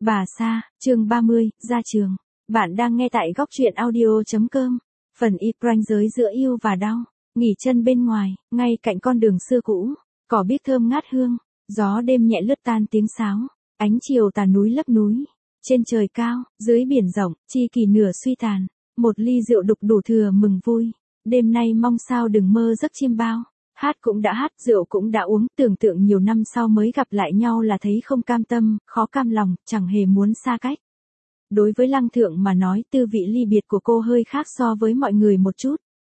Bà Sa, chương 30, ra trường. Bạn đang nghe tại góc truyện audio.com. Phần y ranh giới giữa yêu và đau. Nghỉ chân bên ngoài, ngay cạnh con đường xưa cũ. Cỏ biếc thơm ngát hương. Gió đêm nhẹ lướt tan tiếng sáo. Ánh chiều tà núi lấp núi. Trên trời cao, dưới biển rộng, chi kỳ nửa suy tàn. Một ly rượu đục đủ thừa mừng vui. Đêm nay mong sao đừng mơ giấc chiêm bao. Hát cũng đã hát, rượu cũng đã uống, tưởng tượng nhiều năm sau mới gặp lại nhau là thấy không cam tâm, khó cam lòng, chẳng hề muốn xa cách. Đối với Lăng Thượng mà nói, tư vị ly biệt của cô hơi khác so với mọi người một chút.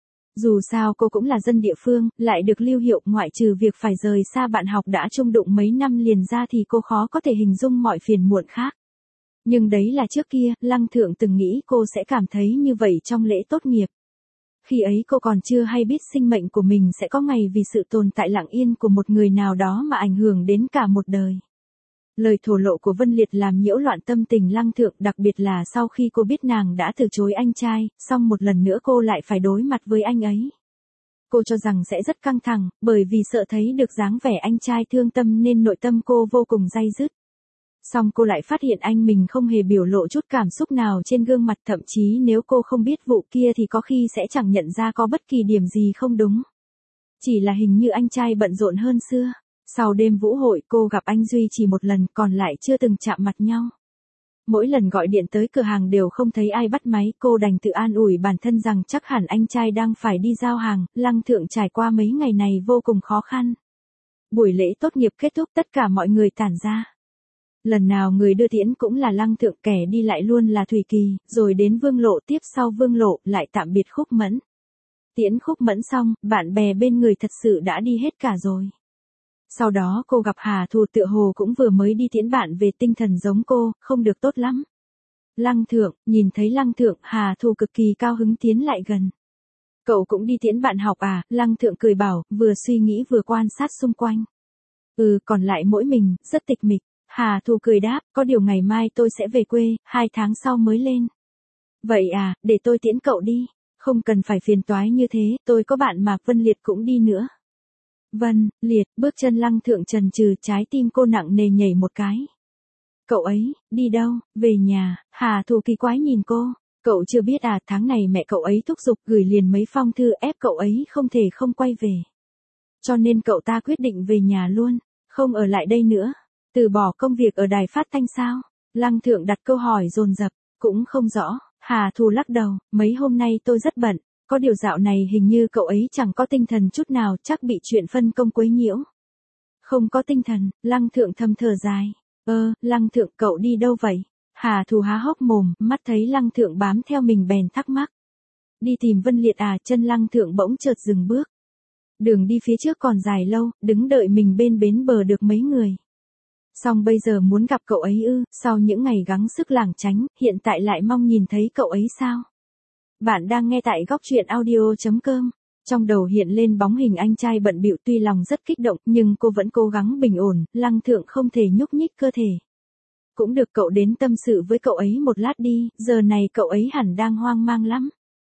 Dù sao cô cũng là dân địa phương, lại được lưu hiệu, ngoại trừ việc phải rời xa bạn học đã chung đụng mấy năm liền ra thì cô khó có thể hình dung mọi phiền muộn khác. Nhưng đấy là trước kia, Lăng Thượng từng nghĩ cô sẽ cảm thấy như vậy trong lễ tốt nghiệp. Khi ấy cô còn chưa hay biết sinh mệnh của mình sẽ có ngày vì sự tồn tại lặng yên của một người nào đó mà ảnh hưởng đến cả một đời. Lời thổ lộ của Vân Liệt làm nhiễu loạn tâm tình Lăng Thượng, đặc biệt là sau khi cô biết nàng đã từ chối anh trai, xong một lần nữa cô lại phải đối mặt với anh ấy. Cô cho rằng sẽ rất căng thẳng, bởi vì sợ thấy được dáng vẻ anh trai thương tâm nên nội tâm cô vô cùng day dứt. Xong cô lại phát hiện anh mình không hề biểu lộ chút cảm xúc nào trên gương mặt, thậm chí nếu cô không biết vụ kia thì có khi sẽ chẳng nhận ra có bất kỳ điểm gì không đúng. Chỉ là hình như anh trai bận rộn hơn xưa. Sau đêm vũ hội cô gặp anh Duy chỉ một lần, còn lại chưa từng chạm mặt nhau. Mỗi lần gọi điện tới cửa hàng đều không thấy ai bắt máy, cô đành tự an ủi bản thân rằng chắc hẳn anh trai đang phải đi giao hàng. Lăng Thượng trải qua mấy ngày này vô cùng khó khăn. Buổi lễ tốt nghiệp kết thúc, tất cả mọi người tản ra. Lần nào người đưa tiễn cũng là Lăng Thượng, kẻ đi lại luôn là Thủy Kỳ, rồi đến Vương Lộ, tiếp sau Vương Lộ lại tạm biệt Khúc Mẫn. Tiễn Khúc Mẫn xong, bạn bè bên người thật sự đã đi hết cả rồi. Sau đó cô gặp Hà Thù, tựa hồ cũng vừa mới đi tiễn bạn về, tinh thần giống cô, không được tốt lắm. Lăng Thượng, nhìn thấy Lăng Thượng, Hà Thù cực kỳ cao hứng tiến lại gần. Cậu cũng đi tiễn bạn học à? Lăng Thượng cười bảo, vừa suy nghĩ vừa quan sát xung quanh. Còn lại mỗi mình, rất tịch mịch. Hà Thù cười đáp, có điều ngày mai tôi sẽ về quê, 2 tháng sau mới lên. Vậy à, để tôi tiễn cậu đi. Không cần phải phiền toái như thế, tôi có bạn mà. Vân Liệt cũng đi nữa. Vân Liệt, bước chân Lăng Thượng chần chừ, trái tim cô nặng nề nhảy một cái. Cậu ấy, đi đâu? Về nhà. Hà Thù kỳ quái nhìn cô. Cậu chưa biết à, tháng này mẹ cậu ấy thúc giục gửi liền mấy phong thư ép cậu ấy không thể không quay về. Cho nên cậu ta quyết định về nhà luôn, không ở lại đây nữa. Từ bỏ công việc ở đài phát thanh sao? Lăng Thượng đặt câu hỏi dồn dập, cũng không rõ. Hà Thù lắc đầu, mấy hôm nay tôi rất bận, có điều dạo này hình như cậu ấy chẳng có tinh thần chút nào, chắc bị chuyện phân công quấy nhiễu. Không có tinh thần, Lăng Thượng thầm thở dài. Lăng Thượng, cậu đi đâu vậy? Hà Thù há hốc mồm, mắt thấy Lăng Thượng bám theo mình bèn thắc mắc. Đi tìm Vân Liệt à? Chân Lăng Thượng bỗng chợt dừng bước. Đường đi phía trước còn dài lâu, đứng đợi mình bên bến bờ được mấy người. Xong bây giờ muốn gặp cậu ấy ư? Sau những ngày gắng sức lảng tránh, hiện tại lại mong nhìn thấy cậu ấy sao? Bạn đang nghe tại góc truyện audio.com. Trong đầu hiện lên bóng hình anh trai bận bịu, tuy lòng rất kích động, nhưng cô vẫn cố gắng bình ổn. Lăng Thượng không thể nhúc nhích cơ thể. Cũng được, cậu đến tâm sự với cậu ấy một lát đi, giờ này cậu ấy hẳn đang hoang mang lắm.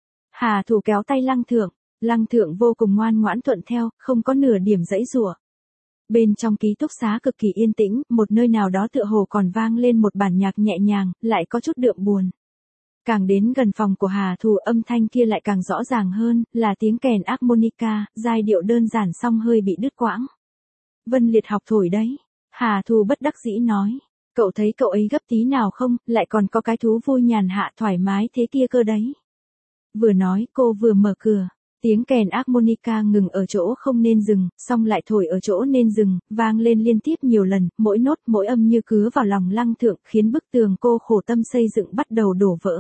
Hà Thù kéo tay Lăng Thượng. Lăng Thượng vô cùng ngoan ngoãn thuận theo, không có nửa điểm giãy giụa. Bên trong ký túc xá cực kỳ yên tĩnh, một nơi nào đó tựa hồ còn vang lên một bản nhạc nhẹ nhàng, lại có chút đượm buồn. Càng đến gần phòng của Hà Thù, âm thanh kia lại càng rõ ràng hơn, là tiếng kèn harmonica, giai điệu đơn giản song hơi bị đứt quãng. Vân Liệt học thổi đấy. Hà Thù bất đắc dĩ nói. Cậu thấy cậu ấy gấp tí nào không, lại còn có cái thú vui nhàn hạ thoải mái thế kia cơ đấy. Vừa nói cô vừa mở cửa. Tiếng kèn harmonica ngừng ở chỗ không nên dừng, xong lại thổi ở chỗ nên dừng, vang lên liên tiếp nhiều lần, mỗi nốt mỗi âm như cứa vào lòng Lăng Thượng, khiến bức tường cô khổ tâm xây dựng bắt đầu đổ vỡ.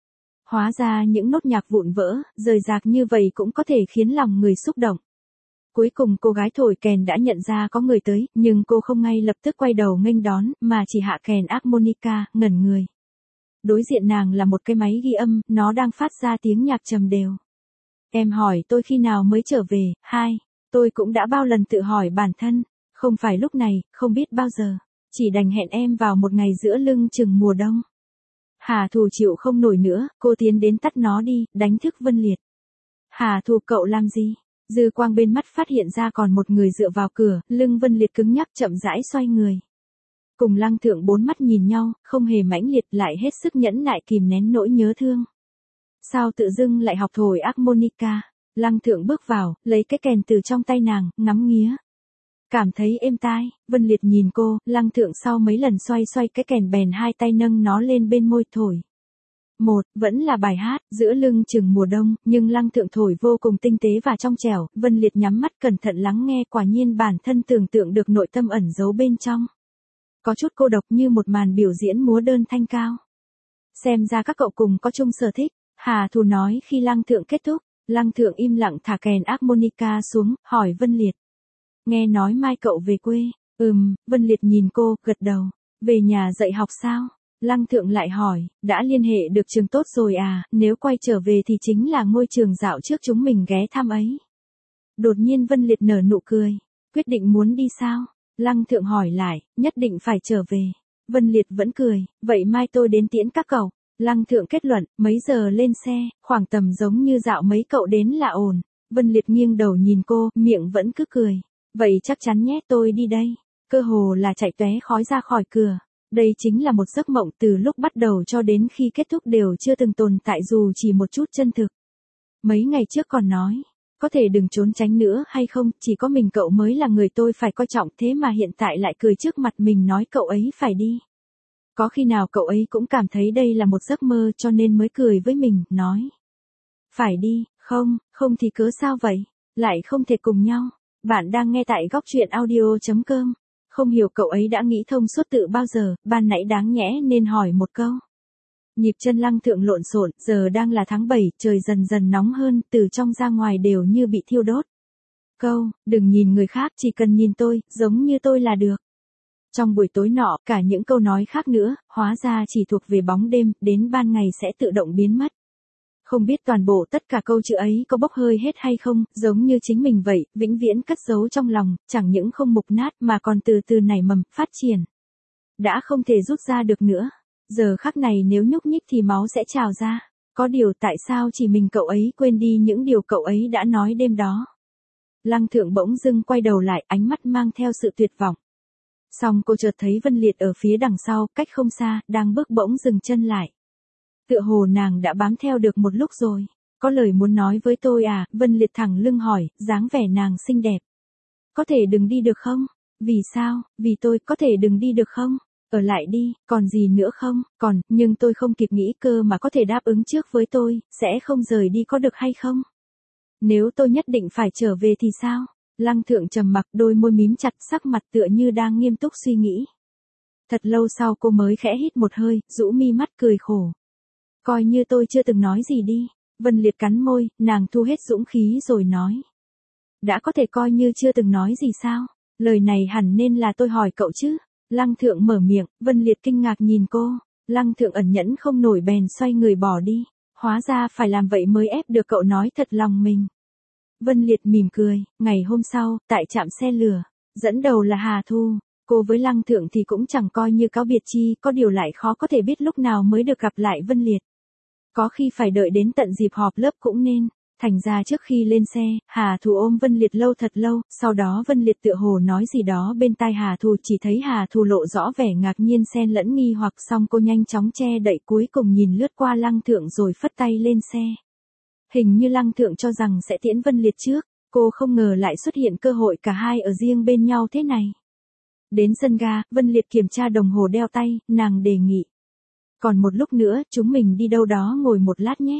Hóa ra những nốt nhạc vụn vỡ, rời rạc như vậy cũng có thể khiến lòng người xúc động. Cuối cùng cô gái thổi kèn đã nhận ra có người tới, nhưng cô không ngay lập tức quay đầu nghênh đón, mà chỉ hạ kèn harmonica, ngẩn người. Đối diện nàng là một cái máy ghi âm, nó đang phát ra tiếng nhạc trầm đều. Em hỏi tôi khi nào mới trở về? Tôi cũng đã bao lần tự hỏi bản thân, không phải lúc này, không biết bao giờ, chỉ đành hẹn em vào một ngày giữa lưng chừng mùa đông. Hà Thù chịu không nổi nữa, cô tiến đến tắt nó đi, đánh thức Vân Liệt. Hà Thù, cậu làm gì? Dư quang bên mắt phát hiện ra còn một người dựa vào cửa, lưng Vân Liệt cứng nhắc chậm rãi xoay người. Cùng Lăng Thượng bốn mắt nhìn nhau, không hề mãnh liệt lại hết sức nhẫn nại kìm nén nỗi nhớ thương. Sao tự dưng lại học thổi harmonica? Lăng Thượng bước vào, lấy cái kèn từ trong tay nàng, ngắm nghía. Cảm thấy êm tai, Vân Liệt nhìn cô, Lăng Thượng sau mấy lần xoay xoay cái kèn bèn hai tay nâng nó lên bên môi thổi. Vẫn là bài hát, giữa lưng chừng mùa đông, nhưng Lăng Thượng thổi vô cùng tinh tế và trong trẻo, Vân Liệt nhắm mắt cẩn thận lắng nghe, quả nhiên bản thân tưởng tượng được nội tâm ẩn giấu bên trong. Có chút cô độc như một màn biểu diễn múa đơn thanh cao. Xem ra các cậu cùng có chung sở thích, Hà Thù nói khi Lăng Thượng kết thúc. Lăng Thượng im lặng thả kèn harmonica xuống, hỏi Vân Liệt. Nghe nói mai cậu về quê. Vân Liệt nhìn cô, gật đầu. Về nhà dạy học sao? Lăng Thượng lại hỏi, đã liên hệ được trường tốt rồi à, nếu quay trở về thì chính là ngôi trường dạo trước chúng mình ghé thăm ấy. Đột nhiên Vân Liệt nở nụ cười. Quyết định muốn đi sao? Lăng Thượng hỏi lại, nhất định phải trở về. Vân Liệt vẫn cười, vậy mai tôi đến tiễn các cậu. Lăng Thượng kết luận, mấy giờ lên xe, khoảng tầm giống như dạo mấy cậu đến là ổn. Vân Liệt nghiêng đầu nhìn cô, miệng vẫn cứ cười. Vậy chắc chắn nhé, tôi đi đây. Cơ hồ là chạy tóe khói ra khỏi cửa. Đây chính là một giấc mộng từ lúc bắt đầu cho đến khi kết thúc đều chưa từng tồn tại dù chỉ một chút chân thực. Mấy ngày trước còn nói, có thể đừng trốn tránh nữa hay không, chỉ có mình cậu mới là người tôi phải coi trọng, thế mà hiện tại lại cười trước mặt mình nói cậu ấy phải đi. Có khi nào cậu ấy cũng cảm thấy đây là một giấc mơ cho nên mới cười với mình, nói. Phải đi, không thì cớ sao vậy, lại không thể cùng nhau. Bạn đang nghe tại góc truyện audio.com. Không hiểu cậu ấy đã nghĩ thông suốt tự bao giờ, ban nãy đáng nhẽ nên hỏi một câu. Nhịp chân Lăng Thượng lộn xộn, giờ đang là tháng 7, trời dần dần nóng hơn, từ trong ra ngoài đều như bị thiêu đốt. Đừng nhìn người khác, chỉ cần nhìn tôi, giống như tôi là được. Trong buổi tối nọ, cả những câu nói khác nữa, hóa ra chỉ thuộc về bóng đêm, đến ban ngày sẽ tự động biến mất. Không biết toàn bộ tất cả câu chữ ấy có bốc hơi hết hay không, giống như chính mình vậy, vĩnh viễn cất giấu trong lòng, chẳng những không mục nát mà còn từ từ nảy mầm, phát triển. Đã không thể rút ra được nữa. Giờ khắc này nếu nhúc nhích thì máu sẽ trào ra. Có điều tại sao chỉ mình cậu ấy quên đi những điều cậu ấy đã nói đêm đó. Lăng Thượng bỗng dưng quay đầu lại, ánh mắt mang theo sự tuyệt vọng. Xong cô chợt thấy Vân Liệt ở phía đằng sau, cách không xa, đang bước bỗng dừng chân lại. Tựa hồ nàng đã bám theo được một lúc rồi. Có lời muốn nói với tôi à? Vân Liệt thẳng lưng hỏi, dáng vẻ nàng xinh đẹp. Có thể đừng đi được không? Vì sao? Vì tôi, có thể đừng đi được không? Ở lại đi, còn gì nữa không? Còn, nhưng tôi không kịp nghĩ cơ mà có thể đáp ứng trước với tôi, sẽ không rời đi có được hay không? Nếu tôi nhất định phải trở về thì sao? Lăng Thượng trầm mặc, đôi môi mím chặt, sắc mặt tựa như đang nghiêm túc suy nghĩ. Thật lâu sau cô mới khẽ hít một hơi, rũ mi mắt cười khổ. Coi như tôi chưa từng nói gì đi. Vân Liệt cắn môi, nàng thu hết dũng khí rồi nói. Đã có thể coi như chưa từng nói gì sao? Lời này hẳn nên là tôi hỏi cậu chứ. Lăng Thượng mở miệng, Vân Liệt kinh ngạc nhìn cô. Lăng Thượng ẩn nhẫn không nổi bèn xoay người bỏ đi. Hóa ra phải làm vậy mới ép được cậu nói thật lòng mình. Vân Liệt mỉm cười, ngày hôm sau, tại trạm xe lửa, dẫn đầu là Hà Thu. Cô với Lăng Thượng thì cũng chẳng coi như cáo biệt chi, có điều lại khó có thể biết lúc nào mới được gặp lại Vân Liệt. Có khi phải đợi đến tận dịp họp lớp cũng nên. Thành ra trước khi lên xe, Hà Thù ôm Vân Liệt lâu thật lâu, sau đó Vân Liệt tựa hồ nói gì đó bên tai Hà Thù, chỉ thấy Hà Thù lộ rõ vẻ ngạc nhiên xen lẫn nghi hoặc, xong cô nhanh chóng che đậy, cuối cùng nhìn lướt qua Lăng Thượng rồi phất tay lên xe. Hình như Lăng Thượng cho rằng sẽ tiễn Vân Liệt trước, cô không ngờ lại xuất hiện cơ hội cả hai ở riêng bên nhau thế này. Đến sân ga, Vân Liệt kiểm tra đồng hồ đeo tay, nàng đề nghị. Còn một lúc nữa, chúng mình đi đâu đó ngồi một lát nhé.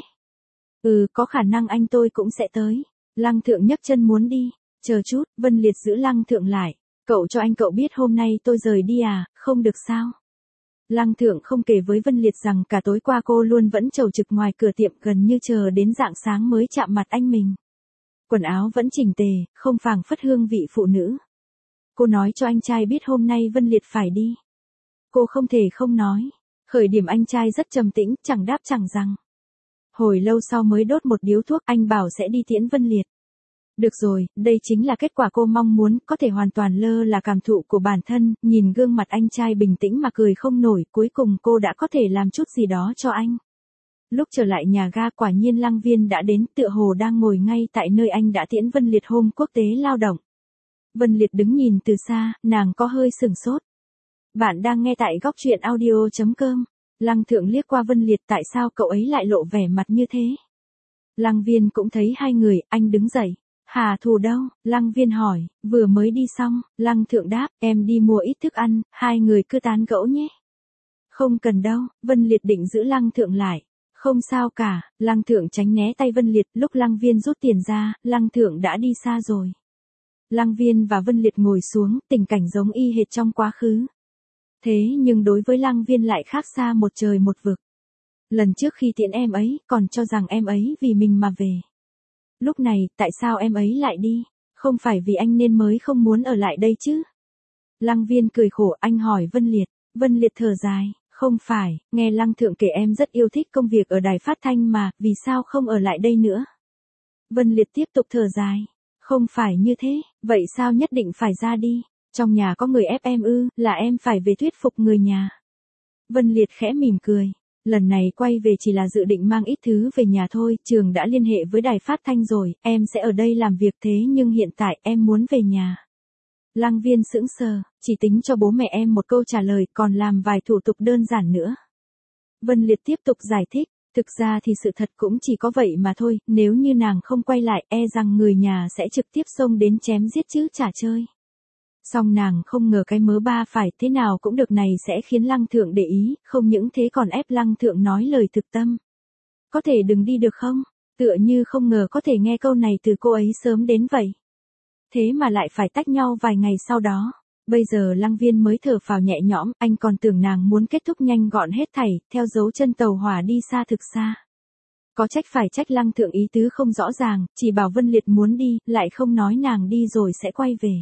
Có khả năng anh tôi cũng sẽ tới. Lăng Thượng nhấc chân muốn đi. Chờ chút, Vân Liệt giữ Lăng Thượng lại. Cậu cho anh cậu biết hôm nay tôi rời đi à, không được sao? Lăng Thượng không kể với Vân Liệt rằng cả tối qua cô luôn vẫn chầu trực ngoài cửa tiệm, gần như chờ đến rạng sáng mới chạm mặt anh mình. Quần áo vẫn chỉnh tề, không phảng phất hương vị phụ nữ. Cô nói cho anh trai biết hôm nay Vân Liệt phải đi. Cô không thể không nói. Khởi điểm anh trai rất trầm tĩnh, chẳng đáp chẳng rằng. Hồi lâu sau mới đốt một điếu thuốc, anh bảo sẽ đi tiễn Vân Liệt. Được rồi, đây chính là kết quả cô mong muốn, có thể hoàn toàn lơ là cảm thụ của bản thân, nhìn gương mặt anh trai bình tĩnh mà cười không nổi, cuối cùng cô đã có thể làm chút gì đó cho anh. Lúc trở lại nhà ga, quả nhiên Lăng Viên đã đến, tựa hồ đang ngồi ngay tại nơi anh đã tiễn Vân Liệt hôm quốc tế lao động. Vân Liệt đứng nhìn từ xa, nàng có hơi sửng sốt. Bạn đang nghe tại góc truyện audio.com. Lăng Thượng liếc qua Vân Liệt, tại sao cậu ấy lại lộ vẻ mặt như thế? Lăng Viên cũng thấy hai người, anh đứng dậy. Hà Thù đâu? Lăng Viên hỏi, vừa mới đi xong. Lăng Thượng đáp, em đi mua ít thức ăn, hai người cứ tán gẫu nhé. Không cần đâu, Vân Liệt định giữ Lăng Thượng lại. Không sao cả, Lăng Thượng tránh né tay Vân Liệt, lúc Lăng Viên rút tiền ra, Lăng Thượng đã đi xa rồi. Lăng Viên và Vân Liệt ngồi xuống, tình cảnh giống y hệt trong quá khứ. Thế nhưng đối với Lăng Viên lại khác xa một trời một vực. Lần trước khi tiễn em ấy, còn cho rằng em ấy vì mình mà về. Lúc này, tại sao em ấy lại đi? Không phải vì anh nên mới không muốn ở lại đây chứ? Lăng Viên cười khổ, anh hỏi Vân Liệt. Vân Liệt thở dài, không phải, nghe Lăng Thượng kể em rất yêu thích công việc ở đài phát thanh mà, vì sao không ở lại đây nữa? Vân Liệt tiếp tục thở dài. Không phải như thế, vậy sao nhất định phải ra đi? Trong nhà có người ép em ư, là em phải về thuyết phục người nhà. Vân Liệt khẽ mỉm cười. Lần này quay về chỉ là dự định mang ít thứ về nhà thôi, trường đã liên hệ với đài phát thanh rồi, em sẽ ở đây làm việc thế nhưng hiện tại em muốn về nhà. Lăng Viên sững sờ, chỉ tính cho bố mẹ em một câu trả lời, còn làm vài thủ tục đơn giản nữa. Vân Liệt tiếp tục giải thích, thực ra thì sự thật cũng chỉ có vậy mà thôi, nếu như nàng không quay lại, e rằng người nhà sẽ trực tiếp xông đến chém giết chứ chả chơi. Song nàng không ngờ cái mớ ba phải thế nào cũng được này sẽ khiến Lăng Thượng để ý, không những thế còn ép Lăng Thượng nói lời thực tâm. Có thể đừng đi được không? Tựa như không ngờ có thể nghe câu này từ cô ấy sớm đến vậy. Thế mà lại phải tách nhau vài ngày sau đó. Bây giờ Lăng Viên mới thở phào nhẹ nhõm, anh còn tưởng nàng muốn kết thúc nhanh gọn hết thảy, theo dấu chân tàu hỏa đi xa thực xa. Có trách phải trách Lăng Thượng ý tứ không rõ ràng, chỉ bảo Vân Liệt muốn đi, lại không nói nàng đi rồi sẽ quay về.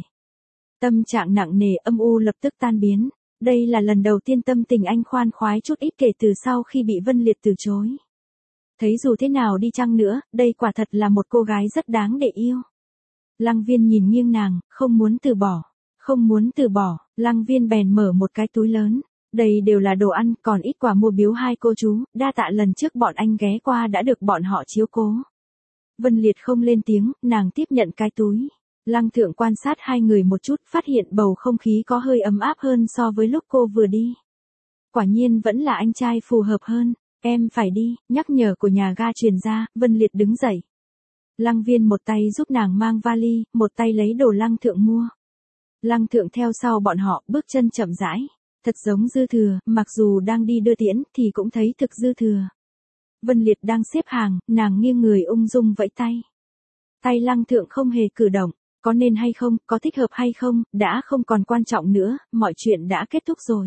Tâm trạng nặng nề âm u lập tức tan biến. Đây là lần đầu tiên tâm tình anh khoan khoái chút ít kể từ sau khi bị Vân Liệt từ chối. Thấy dù thế nào đi chăng nữa, đây quả thật là một cô gái rất đáng để yêu. Lăng Viên nhìn nghiêng nàng, không muốn từ bỏ. Không muốn từ bỏ, Lăng Viên bèn mở một cái túi lớn. Đây đều là đồ ăn, còn ít quà mua biếu hai cô chú, đa tạ lần trước bọn anh ghé qua đã được bọn họ chiếu cố. Vân Liệt không lên tiếng, nàng tiếp nhận cái túi. Lăng Thượng quan sát hai người một chút, phát hiện bầu không khí có hơi ấm áp hơn so với lúc cô vừa đi. Quả nhiên vẫn là anh trai phù hợp hơn. Em phải đi, nhắc nhở của nhà ga truyền ra, Vân Liệt đứng dậy. Lăng Viên một tay giúp nàng mang vali, một tay lấy đồ Lăng Thượng mua. Lăng Thượng theo sau bọn họ, bước chân chậm rãi. Thật giống dư thừa, mặc dù đang đi đưa tiễn thì cũng thấy thực dư thừa. Vân Liệt đang xếp hàng, nàng nghiêng người ung dung vẫy tay. Tay Lăng Thượng không hề cử động. Có nên hay không, có thích hợp hay không, đã không còn quan trọng nữa, mọi chuyện đã kết thúc rồi.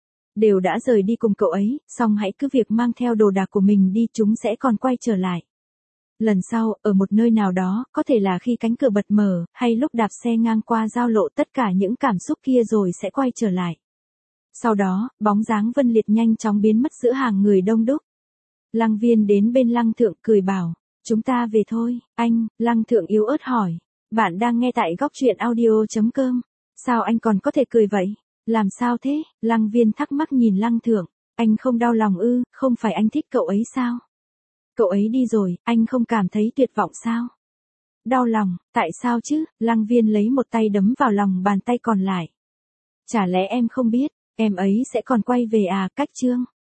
Đều đã rời đi cùng cậu ấy, song hãy cứ việc mang theo đồ đạc của mình đi, chúng sẽ còn quay trở lại. Lần sau, ở một nơi nào đó, có thể là khi cánh cửa bật mở, hay lúc đạp xe ngang qua giao lộ, tất cả những cảm xúc kia rồi sẽ quay trở lại. Sau đó, bóng dáng Vân Liệt nhanh chóng biến mất giữa hàng người đông đúc. Lăng Viên đến bên Lăng Thượng cười bảo, chúng ta về thôi, anh. Lăng Thượng yếu ớt hỏi. Bạn đang nghe tại góc truyện audio.com. Sao anh còn có thể cười vậy? Làm sao thế? Lăng Viên thắc mắc nhìn Lăng Thượng. Anh không đau lòng ư, không phải anh thích cậu ấy sao? Cậu ấy đi rồi, anh không cảm thấy tuyệt vọng sao? Đau lòng, tại sao chứ? Lăng Viên lấy một tay đấm vào lòng bàn tay còn lại. Chả lẽ em không biết, em ấy sẽ còn quay về à? Cách chương.